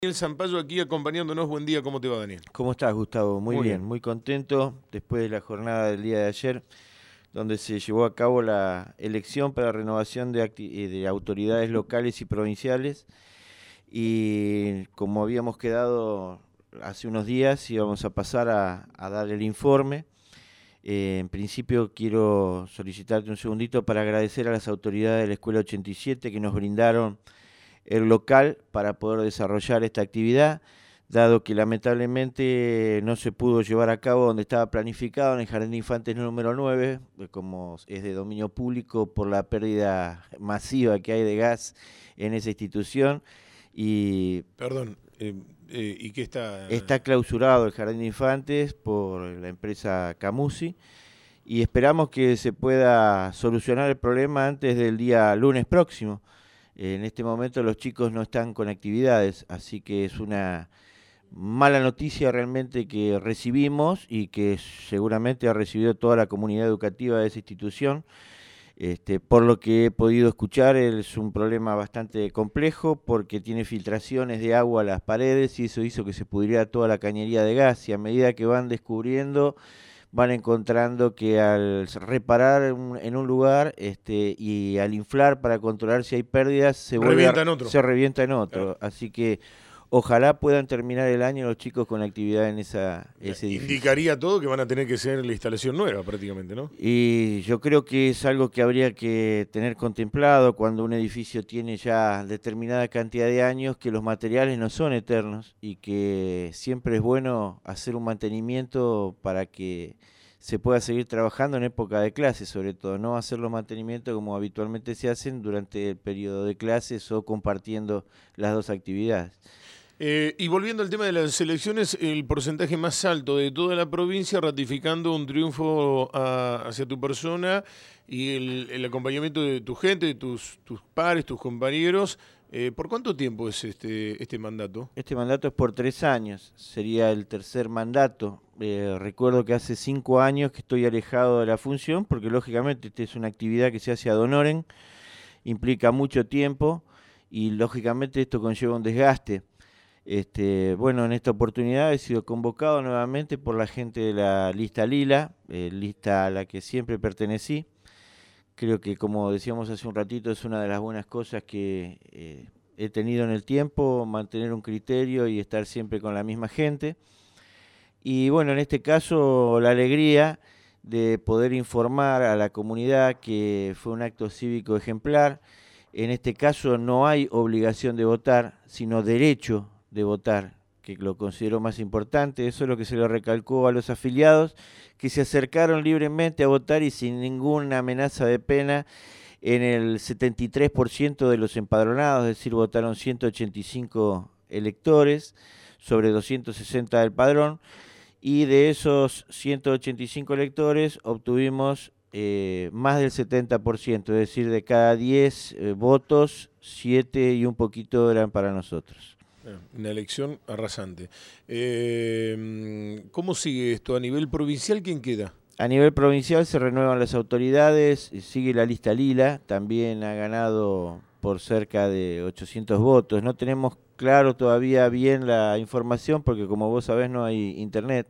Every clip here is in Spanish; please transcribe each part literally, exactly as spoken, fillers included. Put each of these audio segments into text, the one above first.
Daniel Zampayo aquí acompañándonos. Buen día, ¿cómo te va, Daniel? ¿Cómo estás, Gustavo? Muy, Muy bien, bien. muy contento después de la jornada del día de ayer, donde se llevó a cabo la elección para renovación de, acti- eh, de autoridades locales y provinciales. Y como habíamos quedado hace unos días, íbamos a pasar a, a dar el informe. Eh, en principio quiero solicitarte un segundito para agradecer a las autoridades de la Escuela ochenta y siete que nos brindaron el local para poder desarrollar esta actividad, dado que lamentablemente no se pudo llevar a cabo donde estaba planificado, en el Jardín de Infantes número nueve, como es de dominio público por la pérdida masiva que hay de gas en esa institución. Y Perdón, eh, eh, ¿y qué está? está clausurado el Jardín de Infantes por la empresa Camusi y esperamos que se pueda solucionar el problema antes del día lunes próximo. En este momento los chicos no están con actividades, así que es una mala noticia realmente que recibimos y que seguramente ha recibido toda la comunidad educativa de esa institución. Este, por lo que he podido escuchar, es un problema bastante complejo porque tiene filtraciones de agua a las paredes y eso hizo que se pudriera toda la cañería de gas, y a medida que van descubriendo van encontrando que al reparar un, en un lugar este, y al inflar para controlar si hay pérdidas, se vuelve a, Revienta en otro. se revienta en otro. Claro. Así que ojalá puedan terminar el año los chicos con actividad en esa, ese edificio. Indicaría todo que van a tener que ser la instalación nueva prácticamente, ¿no? Y yo creo que es algo que habría que tener contemplado cuando un edificio tiene ya determinada cantidad de años, que los materiales no son eternos y que siempre es bueno hacer un mantenimiento para que se pueda seguir trabajando en época de clases, sobre todo, no hacer los mantenimientos como habitualmente se hacen durante el periodo de clases o compartiendo las dos actividades. Eh, y volviendo al tema de las elecciones, el porcentaje más alto de toda la provincia ratificando un triunfo a, hacia tu persona y el, el acompañamiento de tu gente, de tus, tus pares, tus compañeros. Eh, ¿Por cuánto tiempo es este, este mandato? Este mandato es por tres años, sería el tercer mandato. Eh, recuerdo que hace cinco años que estoy alejado de la función, porque lógicamente esta es una actividad que se hace ad honorem, implica mucho tiempo y lógicamente esto conlleva un desgaste. Este, bueno, en esta oportunidad he sido convocado nuevamente por la gente de la lista Lila, eh, lista a la que siempre pertenecí. Creo que, como decíamos hace un ratito, es una de las buenas cosas que eh, he tenido en el tiempo, mantener un criterio y estar siempre con la misma gente. Y bueno, en este caso, la alegría de poder informar a la comunidad que fue un acto cívico ejemplar. En este caso no hay obligación de votar, sino derecho de votar, que lo considero más importante. Eso es lo que se le recalcó a los afiliados, que se acercaron libremente a votar y sin ninguna amenaza de pena. En el setenta y tres por ciento de los empadronados, es decir, votaron ciento ochenta y cinco electores sobre doscientos sesenta del padrón, y de esos ciento ochenta y cinco electores obtuvimos eh, más del setenta por ciento, es decir, de cada diez eh, votos, siete y un poquito eran para nosotros. Una elección arrasante. Eh, ¿Cómo sigue esto? A nivel provincial, ¿quién queda? A nivel provincial se renuevan las autoridades, sigue la lista Lila, también ha ganado por cerca de ochocientos votos. No tenemos claro todavía bien la información porque, como vos sabés, no hay internet,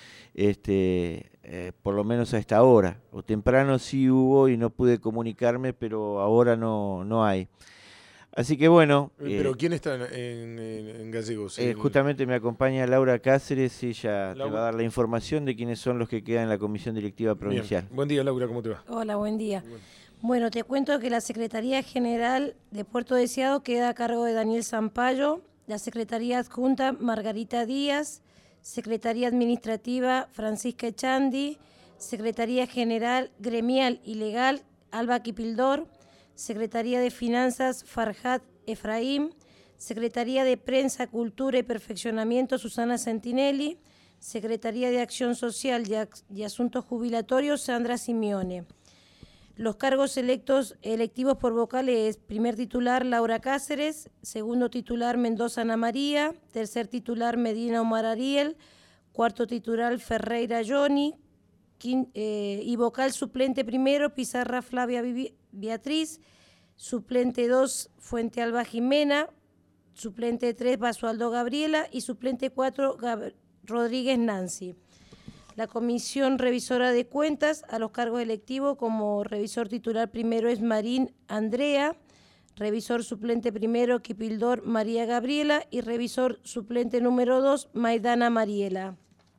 este, eh, por lo menos a esta hora. O temprano sí hubo y no pude comunicarme, pero ahora no, no hay. Así que bueno, Eh, eh, ¿Pero quién está en, en- en- en Gallegos? eh, El- justamente me acompaña Laura Cáceres, ella te va a Laura. dar la información de quiénes son los que quedan en la comisión directiva Bien. provincial. Buen día, Laura, ¿cómo te va? Hola, buen día. Bueno. Bueno, te cuento que la Secretaría General de Puerto Deseado queda a cargo de Daniel Zampayo, la Secretaría Adjunta Margarita Díaz, Secretaría Administrativa Francisca Echandi, Secretaría General Gremial y Legal Alba Kipildor, Secretaría de Finanzas Farhat Efraín, Secretaría de Prensa, Cultura y Perfeccionamiento Susana Sentinelli, Secretaría de Acción Social y Asuntos Jubilatorios Sandra Simeone. Los cargos electos, electivos por vocales: primer titular Laura Cáceres, segundo titular Mendoza Ana María, tercer titular Medina Omar Ariel, cuarto titular Ferreira Johnny, quin, eh, y vocal suplente primero Pizarra Flavia Beatriz, suplente dos Fuente Alba Jimena, suplente tres, Basualdo Gabriela, y suplente cuatro, Gab- Rodríguez Nancy. La Comisión Revisora de Cuentas, a los cargos electivos, como revisor titular primero es Marín Andrea, revisor suplente primero Kipildor María Gabriela y revisor suplente número dos Maidana Mariela.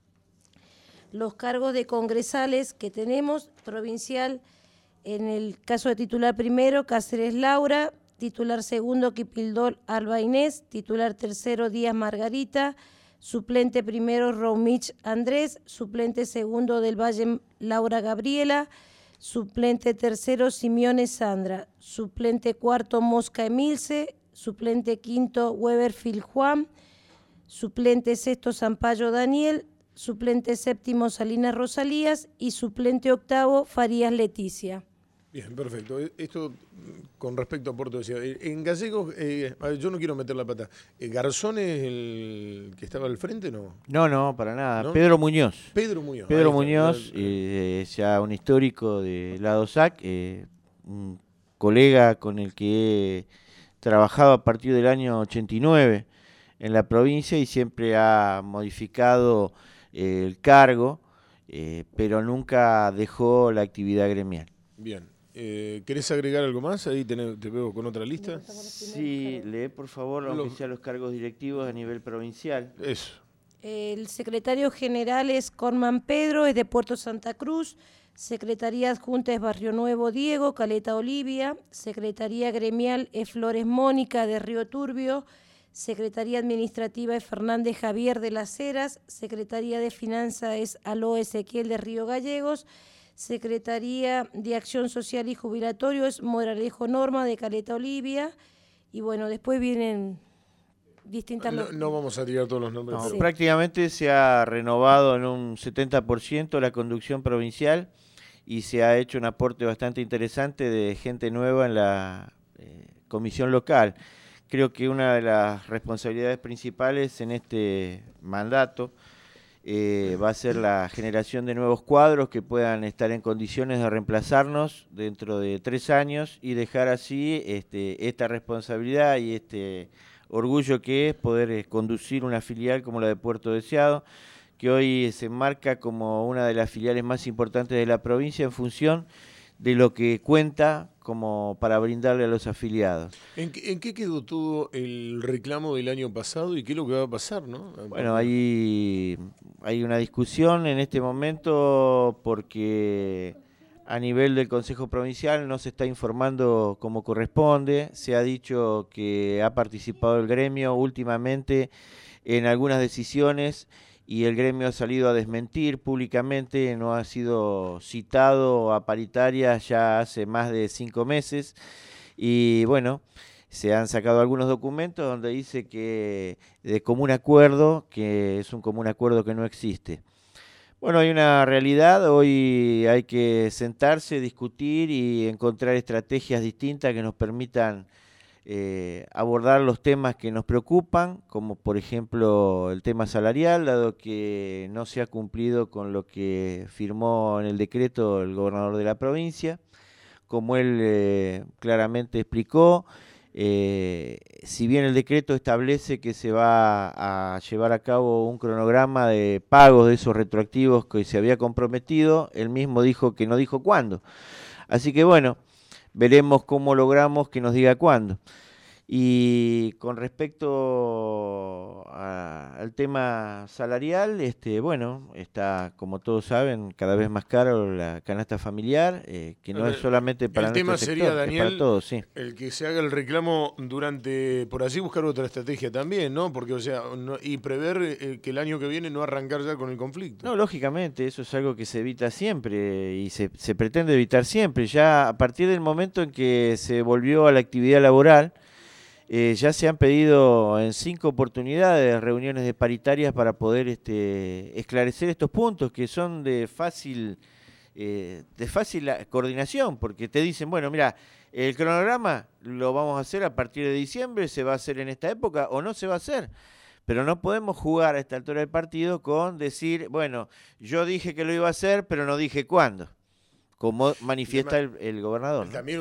Los cargos de congresales que tenemos, provincial, en el caso de titular primero, Cáceres Laura, titular segundo, Kipildor Alba Inés, titular tercero, Díaz Margarita, suplente primero, Romich Andrés, suplente segundo del Valle, Laura Gabriela, suplente tercero, Simeone Sandra, suplente cuarto, Mosca Emilce, suplente quinto, Weberfield Juan, suplente sexto, Sampaio Daniel, suplente séptimo, Salinas Rosalías y suplente octavo, Farías Leticia. Bien, perfecto. Esto con respecto a Puerto Deseado. En Gallegos, eh, a ver, yo no quiero meter la pata. ¿Garzón es el que estaba al frente, no? No, no, para nada. ¿No? Pedro Muñoz. Pedro Muñoz. Pedro Ahí está. Muñoz, eh, es ya un histórico de la DOSAC, eh, un colega con el que he trabajado a partir del año ochenta y nueve en la provincia y siempre ha modificado eh, el cargo, eh, pero nunca dejó la actividad gremial. Bien. Eh, ¿Querés agregar algo más? Ahí te, te veo con otra lista. Sí, lee por favor, aunque sea los cargos directivos a nivel provincial. Eso. El secretario general es Corman Pedro, es de Puerto Santa Cruz. Secretaría adjunta es Barrio Nuevo Diego, Caleta Olivia. Secretaría gremial es Flores Mónica, de Río Turbio. Secretaría administrativa es Fernández Javier, de Las Heras. Secretaría de Finanzas es Aló Ezequiel, de Río Gallegos. Secretaría de Acción Social y Jubilatorio es Moralejo Norma, de Caleta Olivia. Y bueno, después vienen distintas... No, no vamos a tirar todos los nombres. No, pero... Sí. Prácticamente se ha renovado en un setenta por ciento la conducción provincial y se ha hecho un aporte bastante interesante de gente nueva en la eh, comisión local. Creo que una de las responsabilidades principales en este mandato eh, va a ser la generación de nuevos cuadros que puedan estar en condiciones de reemplazarnos dentro de tres años y dejar así este, esta responsabilidad y este orgullo que es poder eh, conducir una filial como la de Puerto Deseado, que hoy se enmarca como una de las filiales más importantes de la provincia en función de lo que cuenta como para brindarle a los afiliados. ¿En qué, en qué quedó todo el reclamo del año pasado y qué es lo que va a pasar, no? Bueno, hay, hay una discusión en este momento porque a nivel del Consejo Provincial no se está informando como corresponde. Se ha dicho que ha participado el gremio últimamente en algunas decisiones y el gremio ha salido a desmentir públicamente, no ha sido citado a paritaria ya hace más de cinco meses y bueno, se han sacado algunos documentos donde dice que de común acuerdo, que es un común acuerdo que no existe. Bueno, hay una realidad, hoy hay que sentarse, discutir y encontrar estrategias distintas que nos permitan Eh, abordar los temas que nos preocupan, como por ejemplo el tema salarial, dado que no se ha cumplido con lo que firmó en el decreto el gobernador de la provincia. Como él eh, claramente explicó, eh, si bien el decreto establece que se va a llevar a cabo un cronograma de pagos de esos retroactivos que se había comprometido, él mismo dijo que no dijo cuándo. Así que bueno, veremos cómo logramos que nos diga cuándo. Y con respecto a, al tema salarial, este, bueno, está, como todos saben, cada vez más caro la canasta familiar, eh, que no el, es solamente para el nuestro tema sector, sería, Daniel, es para todos, sí. El que se haga el reclamo durante, por allí buscar otra estrategia también, ¿no? Porque, o sea, no, y prever eh, que el año que viene no arrancar ya con el conflicto. No, lógicamente, eso es algo que se evita siempre y se, se pretende evitar siempre. Ya a partir del momento en que se volvió a la actividad laboral, Eh, ya se han pedido en cinco oportunidades reuniones de paritarias para poder este, esclarecer estos puntos que son de fácil, eh, de fácil coordinación, porque te dicen, bueno, mira, el cronograma lo vamos a hacer a partir de diciembre, se va a hacer en esta época o no se va a hacer. Pero no podemos jugar a esta altura del partido con decir, bueno, yo dije que lo iba a hacer, pero no dije cuándo, como manifiesta el, el gobernador, ¿no? También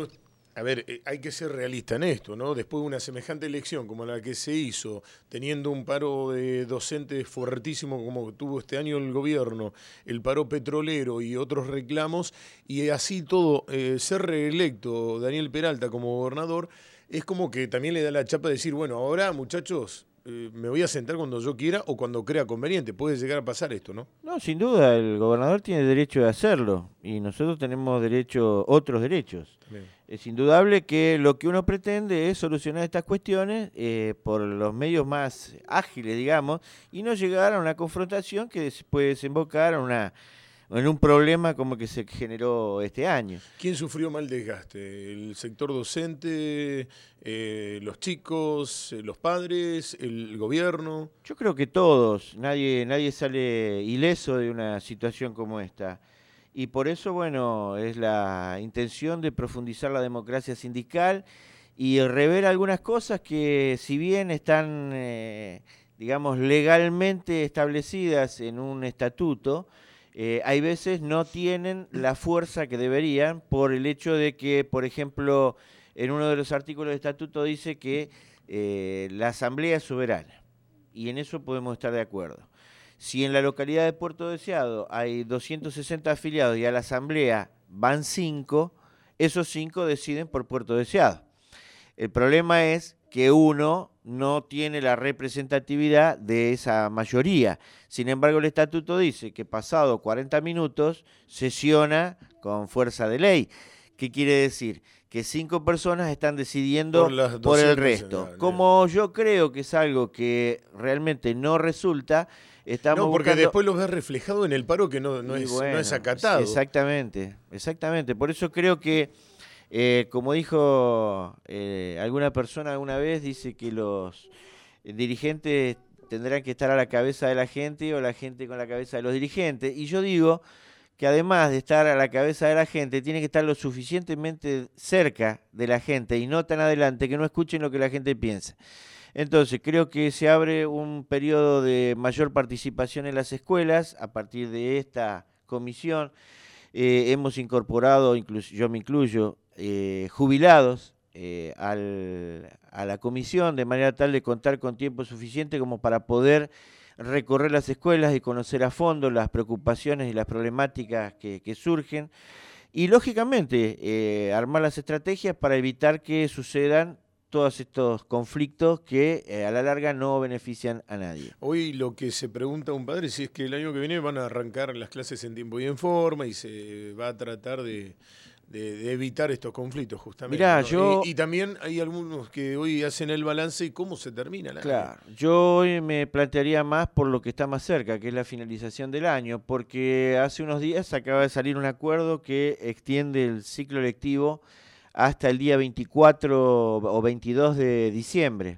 A ver, eh, hay que ser realista en esto, ¿no? Después de una semejante elección como la que se hizo, teniendo un paro de docentes fuertísimo como tuvo este año el gobierno, el paro petrolero y otros reclamos, y así todo, eh, ser reelecto Daniel Peralta como gobernador, es como que también le da la chapa de decir, bueno, ahora muchachos, eh, me voy a sentar cuando yo quiera o cuando crea conveniente. Puede llegar a pasar esto, ¿no? No, sin duda, el gobernador tiene derecho de hacerlo y nosotros tenemos derecho, otros derechos. Bien. Es indudable que lo que uno pretende es solucionar estas cuestiones eh, por los medios más ágiles, digamos, y no llegar a una confrontación que puede desembocar en, una, en un problema como que se generó este año. ¿Quién sufrió mal desgaste? ¿El sector docente, eh, los chicos, eh, los padres, el gobierno? Yo creo que todos, nadie, nadie sale ileso de una situación como esta. Y por eso, bueno, es la intención de profundizar la democracia sindical y rever algunas cosas que, si bien están, eh, digamos, legalmente establecidas en un estatuto, eh, hay veces no tienen la fuerza que deberían por el hecho de que, por ejemplo, en uno de los artículos del estatuto dice que eh, la asamblea es soberana, y en eso podemos estar de acuerdo. Si en la localidad de Puerto Deseado hay doscientos sesenta afiliados y a la asamblea van cinco, esos cinco deciden por Puerto Deseado. El problema es que uno no tiene la representatividad de esa mayoría. Sin embargo, el estatuto dice que pasado cuarenta minutos sesiona con fuerza de ley. ¿Qué quiere decir? Que cinco personas están decidiendo por, por el resto. Como yo creo que es algo que realmente no resulta, estamos no, porque buscando... después los ves reflejado en el paro que no, no, es, bueno, no es acatado. Exactamente, exactamente. Por eso creo que, eh, como dijo eh, alguna persona alguna vez, dice que los dirigentes tendrán que estar a la cabeza de la gente o la gente con la cabeza de los dirigentes. Y yo digo que además de estar a la cabeza de la gente, tiene que estar lo suficientemente cerca de la gente y no tan adelante que no escuchen lo que la gente piensa. Entonces, creo que se abre un periodo de mayor participación en las escuelas a partir de esta comisión. Eh, hemos incorporado, incluso, yo me incluyo, eh, jubilados eh, al, a la comisión, de manera tal de contar con tiempo suficiente como para poder recorrer las escuelas y conocer a fondo las preocupaciones y las problemáticas que, que surgen. Y, lógicamente, eh, armar las estrategias para evitar que sucedan todos estos conflictos que eh, a la larga no benefician a nadie. Hoy lo que se pregunta un padre si es que el año que viene van a arrancar las clases en tiempo y en forma y se va a tratar de, de, de evitar estos conflictos justamente. Mirá, ¿no? yo... y, y también hay algunos que hoy hacen el balance y cómo se termina la Claro, año. Yo hoy me plantearía más por lo que está más cerca, que es la finalización del año, porque hace unos días acaba de salir un acuerdo que extiende el ciclo lectivo hasta el día veinticuatro o veintidós de diciembre.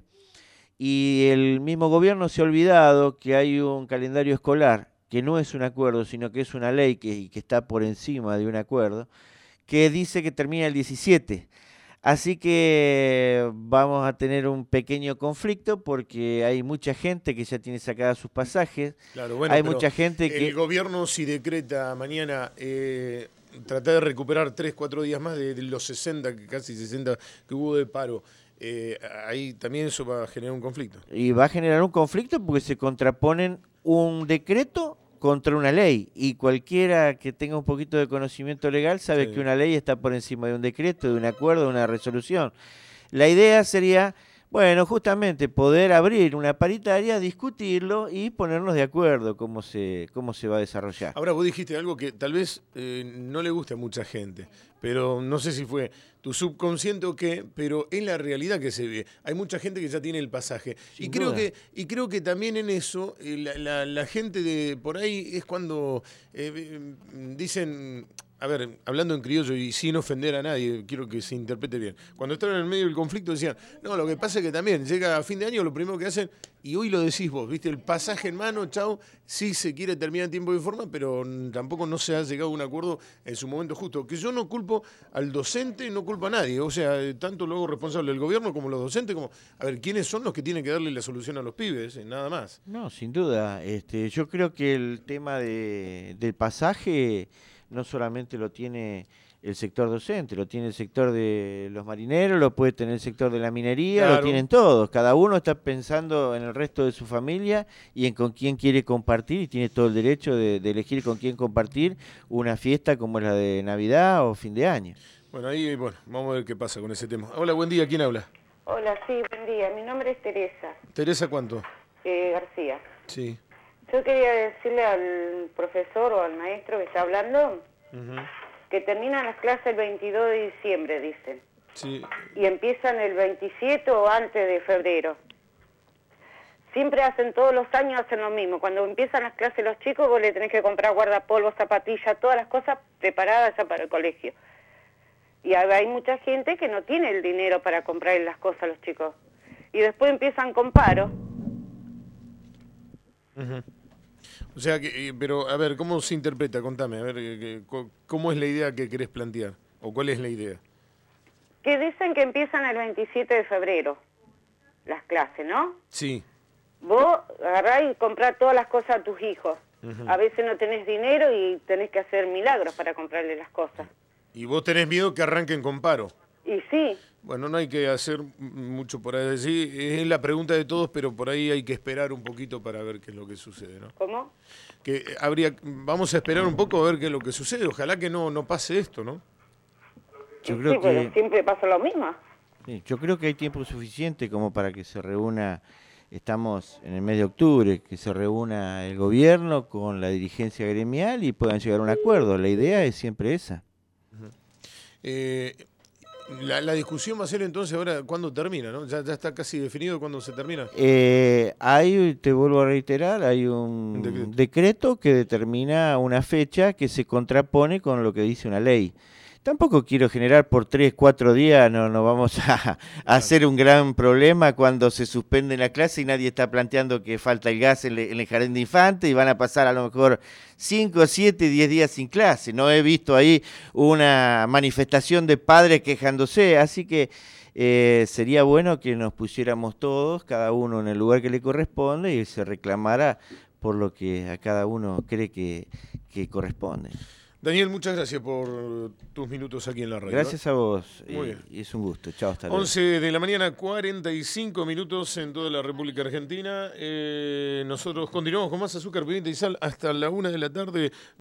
Y el mismo gobierno se ha olvidado que hay un calendario escolar, que no es un acuerdo, sino que es una ley que, que está por encima de un acuerdo, que dice que termina el diecisiete. Así que vamos a tener un pequeño conflicto porque hay mucha gente que ya tiene sacadas sus pasajes. Claro, bueno, hay mucha gente que... El gobierno si decreta mañana... Eh... tratar de recuperar tres, cuatro días más de, de los sesenta, casi sesenta que hubo de paro. Eh, ahí también eso va a generar un conflicto. Y va a generar un conflicto porque se contraponen un decreto contra una ley. Y cualquiera que tenga un poquito de conocimiento legal sabe sí. que una ley está por encima de un decreto, de un acuerdo, de una resolución. La idea sería... Bueno, justamente poder abrir una paritaria, discutirlo y ponernos de acuerdo cómo se, cómo se va a desarrollar. Ahora, vos dijiste algo que tal vez eh, no le guste a mucha gente, pero no sé si fue tu subconsciente o qué, pero es la realidad que se ve. Hay mucha gente que ya tiene el pasaje. Y creo, que, y creo que también en eso, eh, la, la, la gente de por ahí es cuando eh, dicen... A ver, hablando en criollo y sin ofender a nadie, quiero que se interprete bien. Cuando estaban en el medio del conflicto decían, no, lo que pasa es que también llega a fin de año, lo primero que hacen, y hoy lo decís vos, viste, el pasaje en mano, chau, sí se quiere terminar en tiempo y forma, pero tampoco no se ha llegado a un acuerdo en su momento justo. Que yo no culpo al docente, no culpo a nadie, o sea, tanto luego responsable del gobierno como los docentes, como, a ver, ¿quiénes son los que tienen que darle la solución a los pibes? Eh, nada más. No, sin duda. Este, yo creo que el tema de, del pasaje... no solamente lo tiene el sector docente, lo tiene el sector de los marineros, lo puede tener el sector de la minería, Claro. lo tienen todos. Cada uno está pensando en el resto de su familia y en con quién quiere compartir, y tiene todo el derecho de, de elegir con quién compartir una fiesta como la de Navidad o fin de año. Bueno, ahí, bueno, vamos a ver qué pasa con ese tema. Hola, buen día, ¿quién habla? Hola, sí, buen día. Mi nombre es Teresa Teresa, ¿cuánto? eh, García. Sí. Yo quería decirle al profesor o al maestro que está hablando Ujú. que terminan las clases el veintidós de diciembre, dicen, Sí. y empiezan el veintisiete o antes de febrero. Siempre hacen, todos los años hacen lo mismo. Cuando empiezan las clases los chicos, vos le tenés que comprar guardapolvo, zapatillas, todas las cosas preparadas ya para el colegio. Y hay mucha gente que no tiene el dinero para comprar las cosas a los chicos. Y después empiezan con paro. Ujú. O sea, que, eh, pero a ver, ¿cómo se interpreta? Contame, a ver, eh, que- co- ¿cómo es la idea que querés plantear? ¿O cuál es la idea? Que dicen que empiezan el veintisiete de febrero las clases, ¿no? Sí. Vos agarrás y comprás todas las cosas a tus hijos. Ujú. A veces no tenés dinero y tenés que hacer milagros para comprarle las cosas. Y vos tenés miedo que arranquen con paro. Y sí, Bueno, no hay que hacer mucho por ahí. Sí, es la pregunta de todos, pero por ahí hay que esperar un poquito para ver qué es lo que sucede, ¿no? ¿cómo? Que habría, vamos a esperar un poco a ver qué es lo que sucede. Ojalá que no, no pase esto, ¿no? Yo Y creo sí, pero que siempre pasa lo mismo. Sí, yo creo que hay tiempo suficiente como para que se reúna, estamos en el mes de octubre, que se reúna el gobierno con la dirigencia gremial y puedan llegar a un acuerdo. La idea es siempre esa. Eh, la, la discusión va a ser entonces ahora cuándo termina, ¿no? Ya, ya está casi definido cuándo se termina. Eh, hay, te vuelvo a reiterar, hay un Un decreto. decreto que determina una fecha que se contrapone con lo que dice una ley. Tampoco quiero generar por tres, cuatro días, no, no vamos a, a hacer un gran problema cuando se suspende la clase y nadie está planteando que falta el gas en, le- en el jardín de infantes y van a pasar a lo mejor cinco, siete, diez días sin clase. No he visto ahí una manifestación de padres quejándose, así que eh, sería bueno que nos pusiéramos todos, cada uno en el lugar que le corresponde y se reclamara por lo que a cada uno cree que, que corresponde. Daniel, muchas gracias por tus minutos aquí en la radio. Gracias a vos, Muy y, bien. y es un gusto. Chao, hasta luego. once de la mañana, cuarenta y cinco minutos en toda la República Argentina. Eh, nosotros continuamos con más azúcar, pimienta y sal hasta la una de la tarde.